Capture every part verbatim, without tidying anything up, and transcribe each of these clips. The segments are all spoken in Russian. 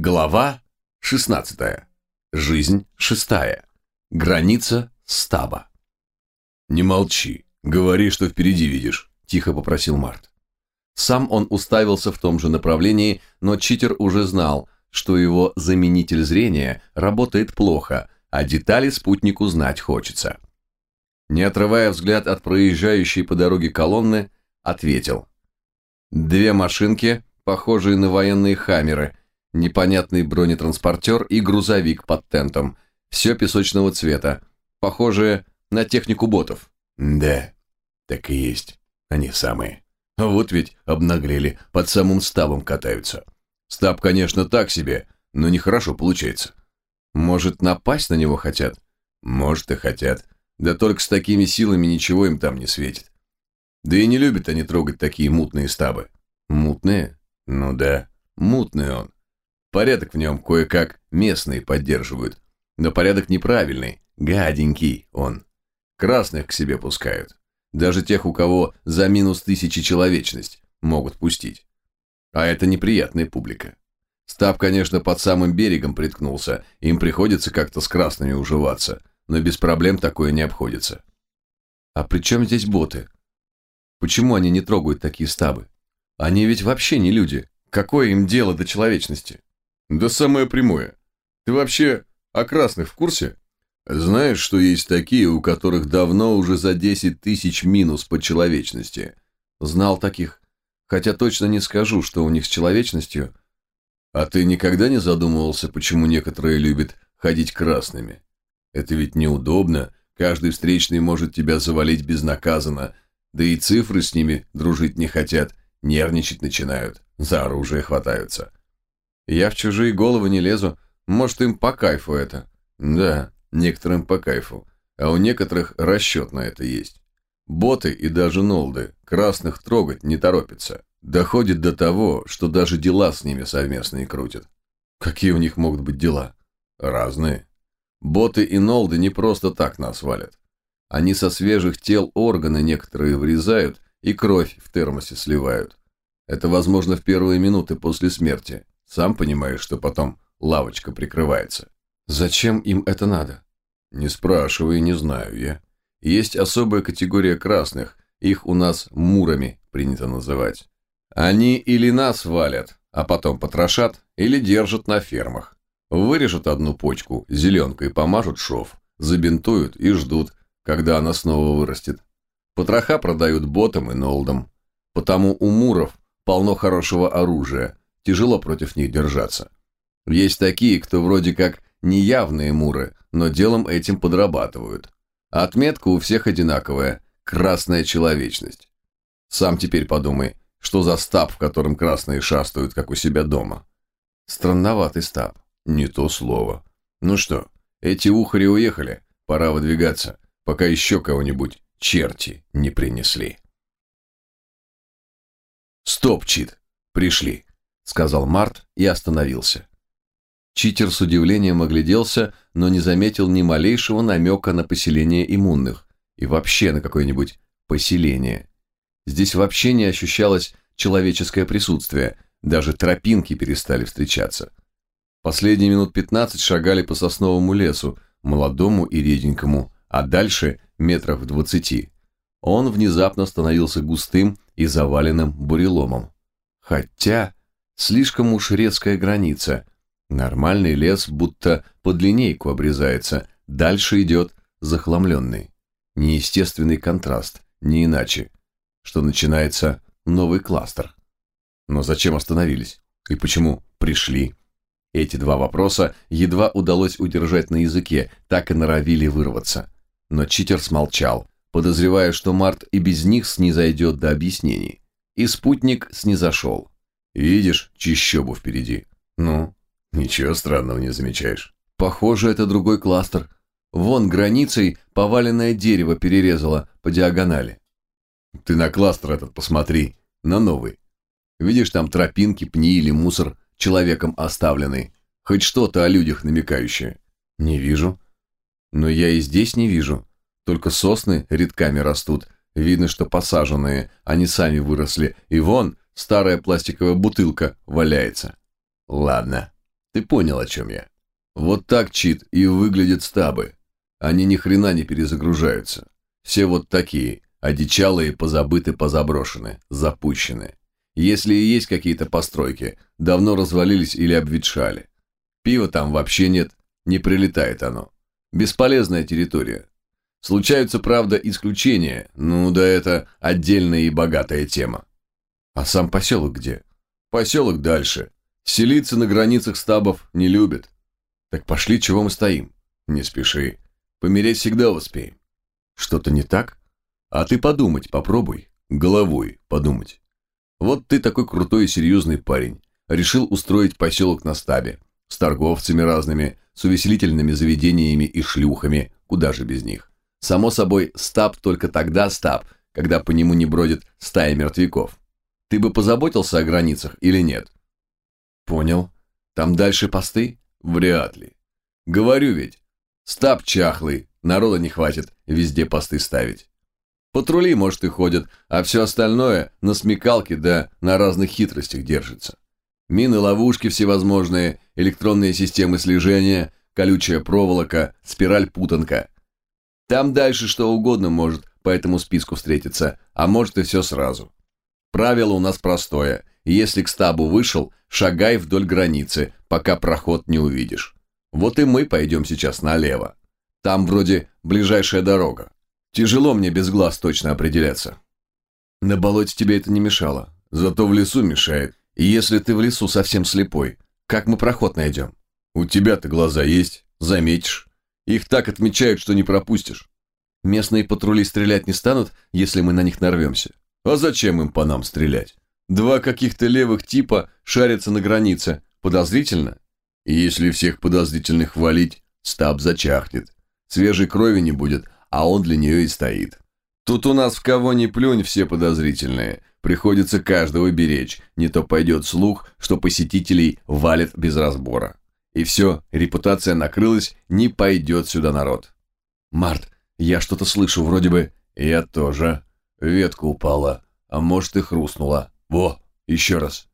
Глава шестнадцатая. Жизнь шестая. Граница стаба. «Не молчи, говори, что впереди видишь», – тихо попросил Март. Сам он уставился в том же направлении, но читер уже знал, что его заменитель зрения работает плохо, а детали спутнику знать хочется. Не отрывая взгляд от проезжающей по дороге колонны, ответил. Две машинки, похожие на военные хаммеры, непонятный бронетранспортер и грузовик под тентом. Все песочного цвета, похожие на технику ботов. Да, так и есть, они самые. Вот ведь обнаглели, под самым стабом катаются. Стаб, конечно, так себе, но нехорошо получается. Может, напасть на него хотят? Может, и хотят. Да только с такими силами ничего им там не светит. Да и не любят они трогать такие мутные стабы. Мутные? Ну да, мутный он. Порядок в нем кое-как местные поддерживают. Но порядок неправильный, гаденький он. Красных к себе пускают. Даже тех, у кого за минус тысячи человечность, могут пустить. А это неприятная публика. Стаб, конечно, под самым берегом приткнулся, им приходится как-то с красными уживаться, но без проблем такое не обходится. А при чем здесь боты? Почему они не трогают такие стабы? Они ведь вообще не люди. Какое им дело до человечности? Да самое прямое. Ты вообще о красных в курсе? Знаешь, что есть такие, у которых давно уже за десять тысяч минус по человечности? Знал таких. Хотя точно не скажу, что у них с человечностью. А ты никогда не задумывался, почему некоторые любят ходить красными? Это ведь неудобно. Каждый встречный может тебя завалить безнаказанно. Да и цифры с ними дружить не хотят. Нервничать начинают. За оружие хватаются. Я в чужие головы не лезу. Может, им по кайфу это. Да, некоторым по кайфу. А у некоторых расчет на это есть. Боты и даже нолды красных трогать не торопятся. Доходит до того, что даже дела с ними совместные крутят. Какие у них могут быть дела? Разные. Боты и нолды не просто так нас валят. Они со свежих тел органы некоторые врезают и кровь в термосе сливают. Это возможно в первые минуты после смерти. Сам понимаешь, что потом лавочка прикрывается. Зачем им это надо? Не спрашивай, не знаю я. Есть особая категория красных, их у нас мурами принято называть. Они или нас валят, а потом потрошат, или держат на фермах. Вырежут одну почку, зеленкой помажут шов, забинтуют и ждут, когда она снова вырастет. Потроха продают ботам и нолдам. Потому у муров полно хорошего оружия, тяжело против них держаться. Есть такие, кто вроде как неявные муры, но делом этим подрабатывают. А отметка у всех одинаковая – красная человечность. Сам теперь подумай, что за стаб, в котором красные шастают, как у себя дома. Странноватый стаб. Не то слово. Ну что, эти ухари уехали, пора выдвигаться, пока еще кого-нибудь черти не принесли. «Стоп, Чит, пришли», — сказал Март и остановился. Читер с удивлением огляделся, но не заметил ни малейшего намека на поселение иммунных и вообще на какое-нибудь поселение. Здесь вообще не ощущалось человеческое присутствие, даже тропинки перестали встречаться. Последние минут пятнадцать шагали по сосновому лесу, молодому и реденькому, а дальше метрах в двадцати. Он внезапно становился густым и заваленным буреломом. Хотя слишком уж резкая граница. Нормальный лес будто под линейку обрезается, дальше идет захламленный. Неестественный контраст, не иначе, что начинается новый кластер. Но зачем остановились? И почему пришли? Эти два вопроса едва удалось удержать на языке, так и норовили вырваться. Но читер смолчал, подозревая, что Март и без них снизойдет до объяснений. И спутник снизошел. «Видишь чищобу впереди? Ну, ничего странного не замечаешь». «Похоже, это другой кластер. Вон границей поваленное дерево перерезало по диагонали». «Ты на кластер этот посмотри, на новый. Видишь там тропинки, пни или мусор, человеком оставленный? Хоть что-то о людях намекающее?» «Не вижу». «Но я и здесь не вижу. Только сосны редками растут. Видно, что посаженные, они сами выросли. И вон старая пластиковая бутылка валяется». «Ладно. Ты понял, о чем я. Вот так, Чит, и выглядят стабы. Они ни хрена не перезагружаются. Все вот такие, одичалые, позабыты, позаброшены, запущены. Если и есть какие-то постройки, давно развалились или обветшали. Пива там вообще нет, не прилетает оно. Бесполезная территория. Случаются, правда, исключения, ну да это отдельная и богатая тема. А сам поселок где? Поселок дальше. Селиться на границах стабов не любят. Так пошли, чего мы стоим? Не спеши. Помереть всегда успеем. Что-то не так? А ты подумать попробуй. Головой подумать. Вот ты такой крутой и серьезный парень. Решил устроить поселок на стабе. С торговцами разными, с увеселительными заведениями и шлюхами. Куда же без них? Само собой, стаб только тогда стаб, когда по нему не бродит стая мертвяков. Ты бы позаботился о границах или нет? Понял. Там дальше посты? Вряд ли. Говорю ведь, стаб чахлый, народа не хватит везде посты ставить. Патрули, может, и ходят, а все остальное на смекалке да на разных хитростях держится. Мины-ловушки всевозможные, электронные системы слежения, колючая проволока, спираль-путанка. Там дальше что угодно может по этому списку встретиться, а может и все сразу. Правило у нас простое. Если к стабу вышел, шагай вдоль границы, пока проход не увидишь. Вот и мы пойдем сейчас налево. Там вроде ближайшая дорога. Тяжело мне без глаз точно определяться. На болоте тебе это не мешало. Зато в лесу мешает. И если ты в лесу совсем слепой, как мы проход найдем? У тебя-то глаза есть, заметишь. Их так отмечают, что не пропустишь. Местные патрули стрелять не станут, если мы на них нарвемся. А зачем им по нам стрелять? Два каких-то левых типа шарятся на границе. Подозрительно? И если всех подозрительных валить, стаб зачахнет. Свежей крови не будет, а он для нее и стоит. Тут у нас в кого ни плюнь, все подозрительные. Приходится каждого беречь, не то пойдет слух, что посетителей валят без разбора. И все, репутация накрылась, не пойдет сюда народ. Март, я что-то слышу, вроде бы... Я тоже. Ветка упала, а может и хрустнула. Во, еще раз.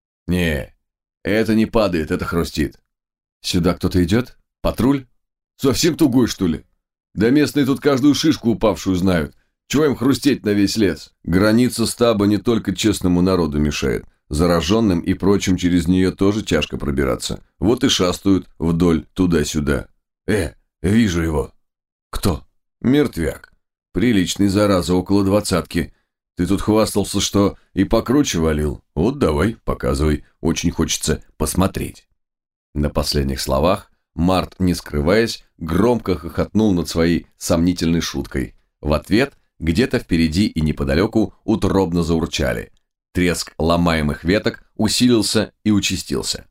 Не, это не падает, это хрустит. Сюда кто-то идет? Патруль? Совсем тугой, что ли? Да местные тут каждую шишку упавшую знают. Чего им хрустеть на весь лес? Граница стаба не только честному народу мешает. Зараженным и прочим через нее тоже тяжко пробираться. Вот и шастают вдоль туда-сюда. Э, вижу его. Кто? Мертвяк. Приличный, зараза, около двадцатки. Ты тут хвастался, что и покруче валил. Вот давай, показывай. Очень хочется посмотреть. На последних словах Март, не скрываясь, громко хохотнул над своей сомнительной шуткой. В ответ где-то впереди и неподалеку утробно заурчали. Треск ломаемых веток усилился и участился.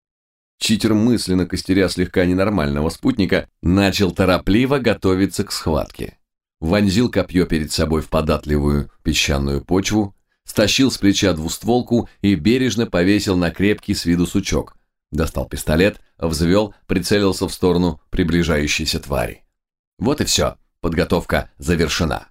Читер, мысленно костеря слегка ненормального спутника, начал торопливо готовиться к схватке. Вонзил копье перед собой в податливую песчаную почву, стащил с плеча двустволку и бережно повесил на крепкий с виду сучок. Достал пистолет, взвел, прицелился в сторону приближающейся твари. Вот и все, подготовка завершена.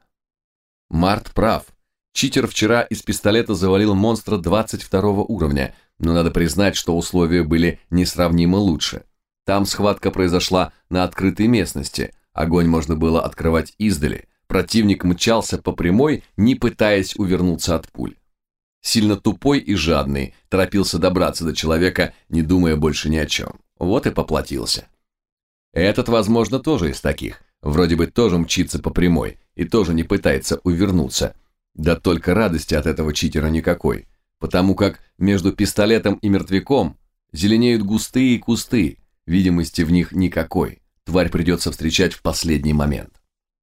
Март прав. Читер вчера из пистолета завалил монстра двадцать второго уровня, но надо признать, что условия были несравнимо лучше. Там схватка произошла на открытой местности, огонь можно было открывать издали, противник мчался по прямой, не пытаясь увернуться от пуль. Сильно тупой и жадный, торопился добраться до человека, не думая больше ни о чем. Вот и поплатился. Этот, возможно, тоже из таких, вроде бы тоже мчится по прямой и тоже не пытается увернуться. Да только радости от этого читера никакой, потому как между пистолетом и мертвяком зеленеют густые кусты, видимости в них никакой, тварь придется встречать в последний момент.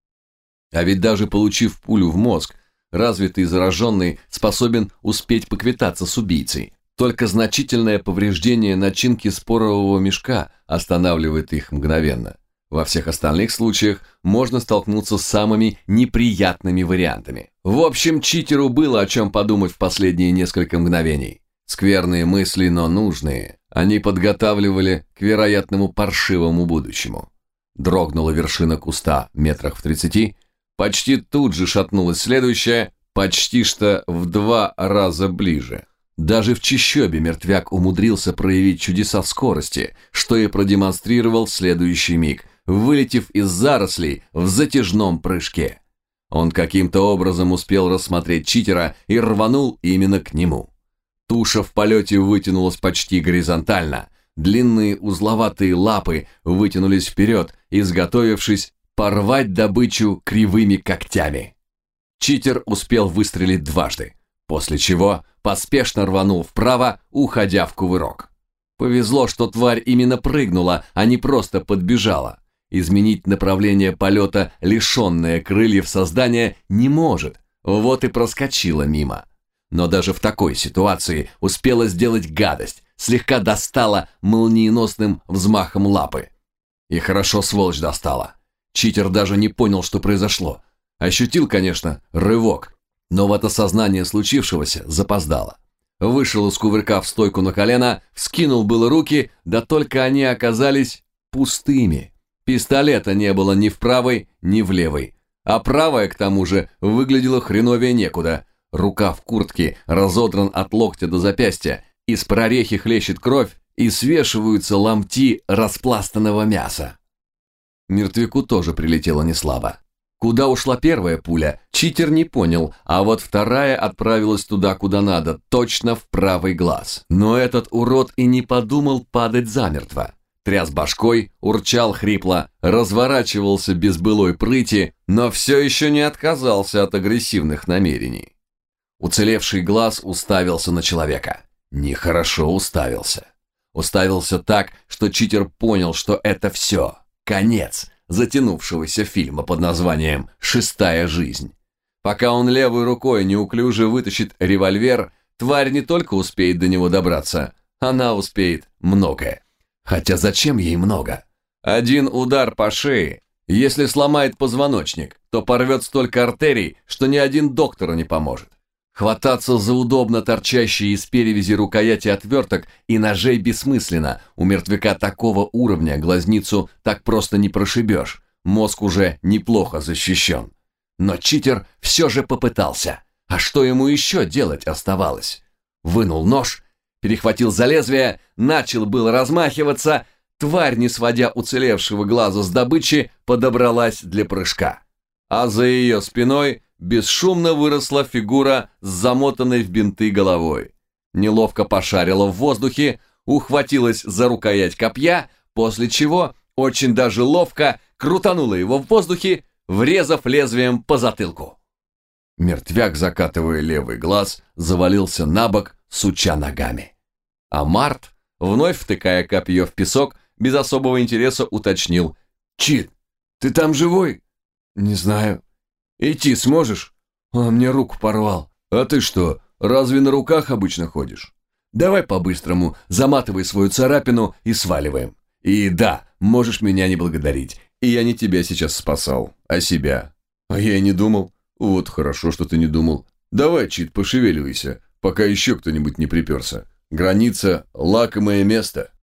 А ведь даже получив пулю в мозг, развитый зараженный способен успеть поквитаться с убийцей. Только значительное повреждение начинки спорового мешка останавливает их мгновенно. Во всех остальных случаях можно столкнуться с самыми неприятными вариантами. В общем, читеру было о чем подумать в последние несколько мгновений. Скверные мысли, но нужные. Они подготавливали к вероятному паршивому будущему. Дрогнула вершина куста метрах в тридцати, почти тут же шатнулась следующая, почти что в два раза ближе. Даже в чащобе мертвяк умудрился проявить чудеса скорости, что и продемонстрировал в следующий миг, вылетев из зарослей в затяжном прыжке. Он каким-то образом успел рассмотреть читера и рванул именно к нему. Туша в полете вытянулась почти горизонтально, длинные узловатые лапы вытянулись вперед, изготовившись порвать добычу кривыми когтями. Читер успел выстрелить дважды, после чего поспешно рванул вправо, уходя в кувырок. Повезло, что тварь именно прыгнула, а не просто подбежала. Изменить направление полета, лишенное крыльев создание, не может, вот и проскочила мимо. Но даже в такой ситуации успела сделать гадость, слегка достала молниеносным взмахом лапы. И хорошо сволочь достала. Читер даже не понял, что произошло. Ощутил, конечно, рывок, но в это сознание случившегося запоздало. Вышел из кувырка в стойку на колено, вскинул было руки, да только они оказались пустыми. Пистолета не было ни в правой, ни в левой. А правая, к тому же, выглядела хреновее некуда. Рукав куртки разодран от локтя до запястья, из прорехи хлещет кровь и свешиваются ломти распластанного мяса. Мертвяку тоже прилетело неслабо. Куда ушла первая пуля, читер не понял, а вот вторая отправилась туда, куда надо, точно в правый глаз. Но этот урод и не подумал падать замертво. Тряс башкой, урчал хрипло, разворачивался без былой прыти, но все еще не отказался от агрессивных намерений. Уцелевший глаз уставился на человека. Нехорошо уставился. Уставился так, что читер понял, что это все. Конец затянувшегося фильма под названием «Шестая жизнь». Пока он левой рукой неуклюже вытащит револьвер, тварь не только успеет до него добраться, она успеет многое. Хотя зачем ей много? Один удар по шее, если сломает позвоночник, то порвет столько артерий, что ни один доктор не поможет. Хвататься за удобно торчащие из перевязи рукояти отверток и ножей бессмысленно. У мертвяка такого уровня глазницу так просто не прошибешь. Мозг уже неплохо защищен. Но читер все же попытался. А что ему еще делать оставалось? Вынул нож, перехватил за лезвие, начал было размахиваться. Тварь, не сводя уцелевшего глаза с добычи, подобралась для прыжка. А за ее спиной бесшумно выросла фигура с замотанной в бинты головой. Неловко пошарила в воздухе, ухватилась за рукоять копья, после чего очень даже ловко крутанула его в воздухе, врезав лезвием по затылку. Мертвяк, закатывая левый глаз, завалился на бок, суча ногами. А Март, вновь втыкая копье в песок, без особого интереса уточнил: «Чит, ты там живой?» «Не знаю». «Идти сможешь?» «Он мне руку порвал». «А ты что, разве на руках обычно ходишь?» «Давай по-быстрому, заматывай свою царапину и сваливаем. И да, можешь меня не благодарить. И я не тебя сейчас спасал, а себя». «А я и не думал». «Вот хорошо, что ты не думал. Давай, Чит, пошевеливайся, пока еще кто-нибудь не приперся. Граница – лакомое место».